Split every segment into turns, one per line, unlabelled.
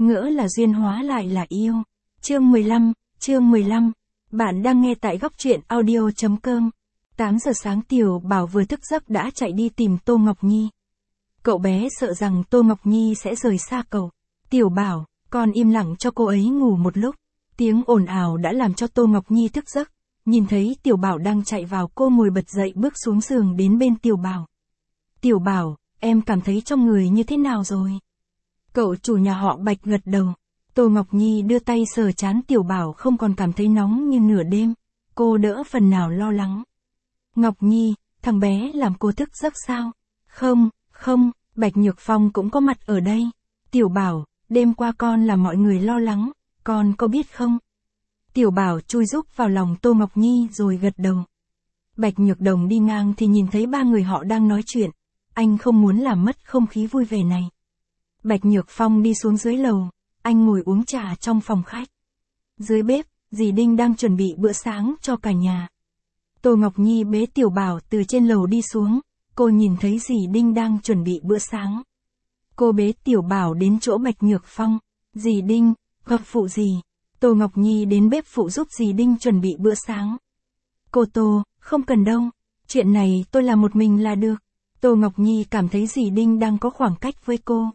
ngỡ là duyên hóa lại là yêu. Chương 15, bạn đang nghe tại góc truyện audio.com. 8 giờ sáng Tiểu Bảo vừa thức giấc đã chạy đi tìm Tô Ngọc Nhi. Cậu bé sợ rằng Tô Ngọc Nhi sẽ rời xa cậu. Tiểu Bảo, con im lặng cho cô ấy ngủ một lúc. Tiếng ồn ào đã làm cho Tô Ngọc Nhi thức giấc. Nhìn thấy Tiểu Bảo đang chạy vào, cô ngồi bật dậy bước xuống giường đến bên Tiểu Bảo. Tiểu Bảo, em cảm thấy trong người như thế nào rồi? Cậu chủ nhà họ Bạch gật đầu. Tô Ngọc Nhi đưa tay sờ trán Tiểu Bảo, không còn cảm thấy nóng như nửa đêm. Cô đỡ phần nào lo lắng. Ngọc Nhi, thằng bé làm cô thức giấc sao? Không, Bạch Nhược Phong cũng có mặt ở đây. Tiểu Bảo, đêm qua con làm mọi người lo lắng, con có biết không? Tiểu Bảo chui rúc vào lòng Tô Ngọc Nhi rồi gật đầu. Bạch Nhược Đồng đi ngang thì nhìn thấy ba người họ đang nói chuyện. Anh không muốn làm mất không khí vui vẻ này. Bạch Nhược Phong đi xuống dưới lầu, anh ngồi uống trà trong phòng khách. Dưới bếp, dì Đinh đang chuẩn bị bữa sáng cho cả nhà. Tô Ngọc Nhi bế Tiểu Bảo từ trên lầu đi xuống, cô nhìn thấy dì Đinh đang chuẩn bị bữa sáng. Cô bế Tiểu Bảo đến chỗ Bạch Nhược Phong. Dì Đinh, gặp phụ dì. Tô Ngọc Nhi đến bếp phụ giúp dì Đinh chuẩn bị bữa sáng. Cô Tô, không cần đâu, chuyện này tôi làm một mình là được. Tô Ngọc Nhi cảm thấy dì Đinh đang có khoảng cách với cô.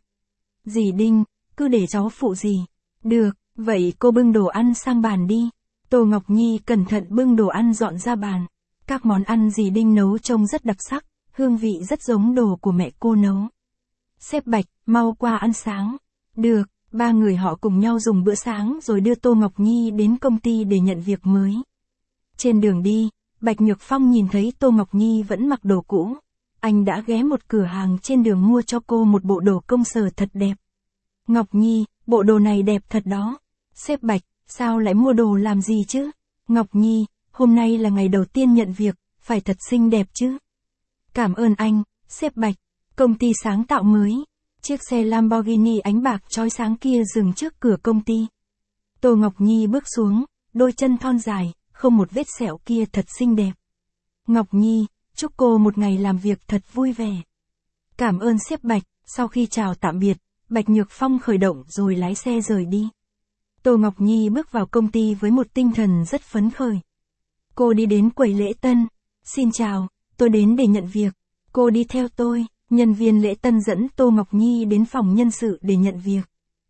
Dì Đinh, cứ để cháu phụ dì. Được, vậy cô bưng đồ ăn sang bàn đi. Tô Ngọc Nhi cẩn thận bưng đồ ăn dọn ra bàn. Các món ăn dì Đinh nấu trông rất đặc sắc, hương vị rất giống đồ của mẹ cô nấu. Sếp Bạch, mau qua ăn sáng. Được, ba người họ cùng nhau dùng bữa sáng rồi đưa Tô Ngọc Nhi đến công ty để nhận việc mới. Trên đường đi, Bạch Nhược Phong nhìn thấy Tô Ngọc Nhi vẫn mặc đồ cũ. Anh đã ghé một cửa hàng trên đường mua cho cô một bộ đồ công sở thật đẹp. Ngọc Nhi, bộ đồ này đẹp thật đó. Sếp Bạch, sao lại mua đồ làm gì chứ? Ngọc Nhi, hôm nay là ngày đầu tiên nhận việc, phải thật xinh đẹp chứ. Cảm ơn anh, sếp Bạch. Công ty sáng tạo mới. Chiếc xe Lamborghini ánh bạc chói sáng kia dừng trước cửa công ty. Tô Ngọc Nhi bước xuống, đôi chân thon dài, không một vết sẹo kia thật xinh đẹp. Ngọc Nhi, chúc cô một ngày làm việc thật vui vẻ. Cảm ơn sếp Bạch. Sau khi chào tạm biệt, Bạch Nhược Phong khởi động rồi lái xe rời đi. Tô Ngọc Nhi bước vào công ty với một tinh thần rất phấn khởi. Cô đi đến quầy lễ tân. Xin chào, tôi đến để nhận việc. Cô đi theo tôi. Nhân viên lễ tân dẫn Tô Ngọc Nhi đến phòng nhân sự để nhận việc.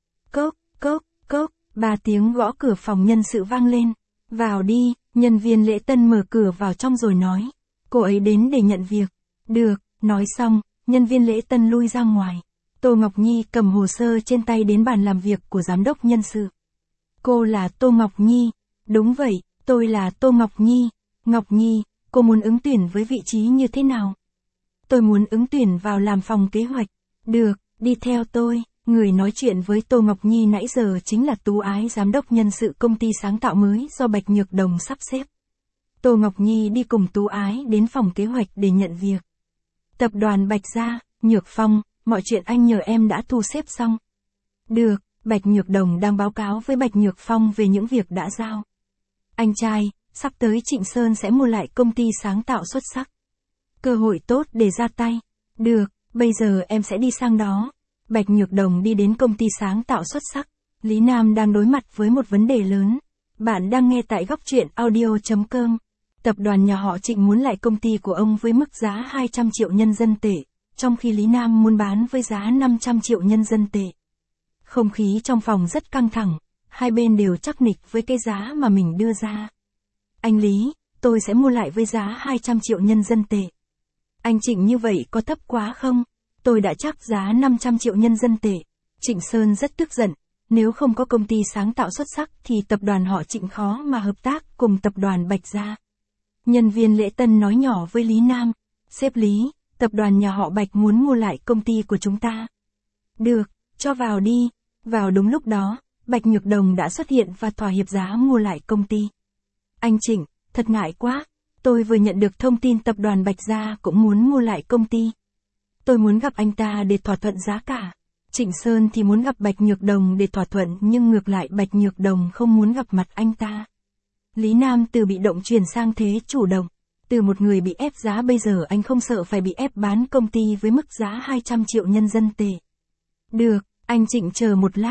Cốc, 3 tiếng gõ cửa phòng nhân sự vang lên. Vào đi, nhân viên lễ tân mở cửa vào trong rồi nói. Cô ấy đến để nhận việc. Được, nói xong, nhân viên lễ tân lui ra ngoài. Tô Ngọc Nhi cầm hồ sơ trên tay đến bàn làm việc của giám đốc nhân sự. Cô là Tô Ngọc Nhi. Đúng vậy, tôi là Tô Ngọc Nhi. Ngọc Nhi, cô muốn ứng tuyển với vị trí như thế nào? Tôi muốn ứng tuyển vào làm phòng kế hoạch. Được, đi theo tôi. Người nói chuyện với Tô Ngọc Nhi nãy giờ chính là Tú Ái, giám đốc nhân sự công ty sáng tạo mới do Bạch Nhược Đồng sắp xếp. Tô Ngọc Nhi đi cùng Tú Ái đến phòng kế hoạch để nhận việc. Tập đoàn Bạch Gia, Nhược Phong, mọi chuyện anh nhờ em đã thu xếp xong. Được, Bạch Nhược Đồng đang báo cáo với Bạch Nhược Phong về những việc đã giao. Anh trai, sắp tới Trịnh Sơn sẽ mua lại công ty sáng tạo xuất sắc. Cơ hội tốt để ra tay. Được, bây giờ em sẽ đi sang đó. Bạch Nhược Đồng đi đến công ty sáng tạo xuất sắc. Lý Nam đang đối mặt với một vấn đề lớn. Bạn đang nghe tại góc truyện audio.com. Tập đoàn nhà họ Trịnh muốn lại công ty của ông với mức giá 200 triệu nhân dân tệ, trong khi Lý Nam muốn bán với giá 500 triệu nhân dân tệ. Không khí trong phòng rất căng thẳng, hai bên đều chắc nịch với cái giá mà mình đưa ra. Anh Lý, tôi sẽ mua lại với giá 200 triệu nhân dân tệ. Anh Trịnh, như vậy có thấp quá không? Tôi đã chắc giá 500 triệu nhân dân tệ. Trịnh Sơn rất tức giận, nếu không có công ty sáng tạo xuất sắc thì tập đoàn họ Trịnh khó mà hợp tác cùng tập đoàn Bạch Gia. Nhân viên lễ tân nói nhỏ với Lý Nam. Sếp Lý, tập đoàn nhà họ Bạch muốn mua lại công ty của chúng ta. Được, cho vào đi. Vào đúng lúc đó, Bạch Nhược Đồng đã xuất hiện và thỏa hiệp giá mua lại công ty. Anh Trịnh, thật ngại quá. Tôi vừa nhận được thông tin tập đoàn Bạch Gia cũng muốn mua lại công ty. Tôi muốn gặp anh ta để thỏa thuận giá cả. Trịnh Sơn thì muốn gặp Bạch Nhược Đồng để thỏa thuận, nhưng ngược lại Bạch Nhược Đồng không muốn gặp mặt anh ta. Lý Nam từ bị động chuyển sang thế chủ động. Từ một người bị ép giá bây giờ anh không sợ phải bị ép bán công ty với mức giá 200 triệu nhân dân tệ. Được, anh Trịnh chờ một lát.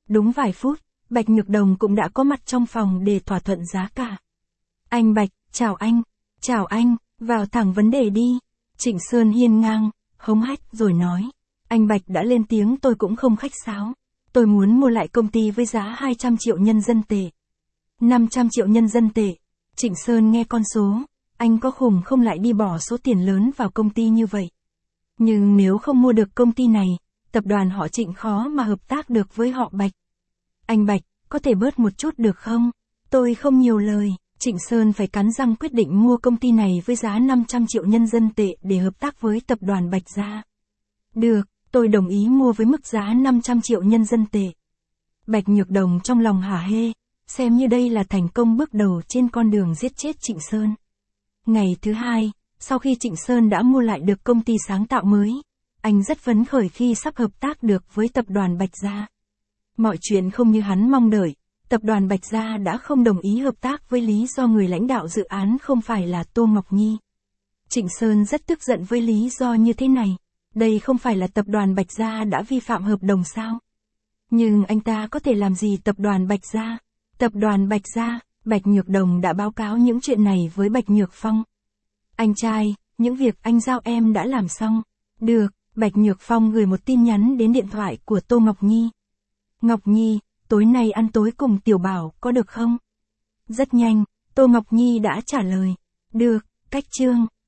Đúng vài phút, Bạch Nhược Đồng cũng đã có mặt trong phòng để thỏa thuận giá cả. Anh Bạch, chào anh, vào thẳng vấn đề đi. Trịnh Sơn hiên ngang, hống hách rồi nói. Anh Bạch đã lên tiếng tôi cũng không khách sáo. Tôi muốn mua lại công ty với giá 200 triệu nhân dân tệ. 500 triệu nhân dân tệ. Trịnh Sơn nghe con số, anh có khùng không lại đi bỏ số tiền lớn vào công ty như vậy. Nhưng nếu không mua được công ty này, tập đoàn họ Trịnh khó mà hợp tác được với họ Bạch. Anh Bạch, có thể bớt một chút được không? Tôi không nhiều lời. Trịnh Sơn phải cắn răng quyết định mua công ty này với giá 500 triệu nhân dân tệ để hợp tác với tập đoàn Bạch Gia. Được, tôi đồng ý mua với mức giá 500 triệu nhân dân tệ. Bạch Nhược Đồng trong lòng hả hê, xem như đây là thành công bước đầu trên con đường giết chết Trịnh Sơn. Ngày thứ hai, sau khi Trịnh Sơn đã mua lại được công ty sáng tạo mới, anh rất phấn khởi khi sắp hợp tác được với tập đoàn Bạch Gia. Mọi chuyện không như hắn mong đợi, tập đoàn Bạch Gia đã không đồng ý hợp tác với lý do người lãnh đạo dự án không phải là Tô Ngọc Nhi. Trịnh Sơn rất tức giận với lý do như thế này, đây không phải là tập đoàn Bạch Gia đã vi phạm hợp đồng sao? Nhưng anh ta có thể làm gì tập đoàn Bạch Gia? Tập đoàn Bạch Gia, Bạch Nhược Đồng đã báo cáo những chuyện này với Bạch Nhược Phong. Anh trai, những việc anh giao em đã làm xong. Được, Bạch Nhược Phong gửi một tin nhắn đến điện thoại của Tô Ngọc Nhi. Ngọc Nhi, tối nay ăn tối cùng Tiểu Bảo có được không? Rất nhanh, Tô Ngọc Nhi đã trả lời. Được, cách chương.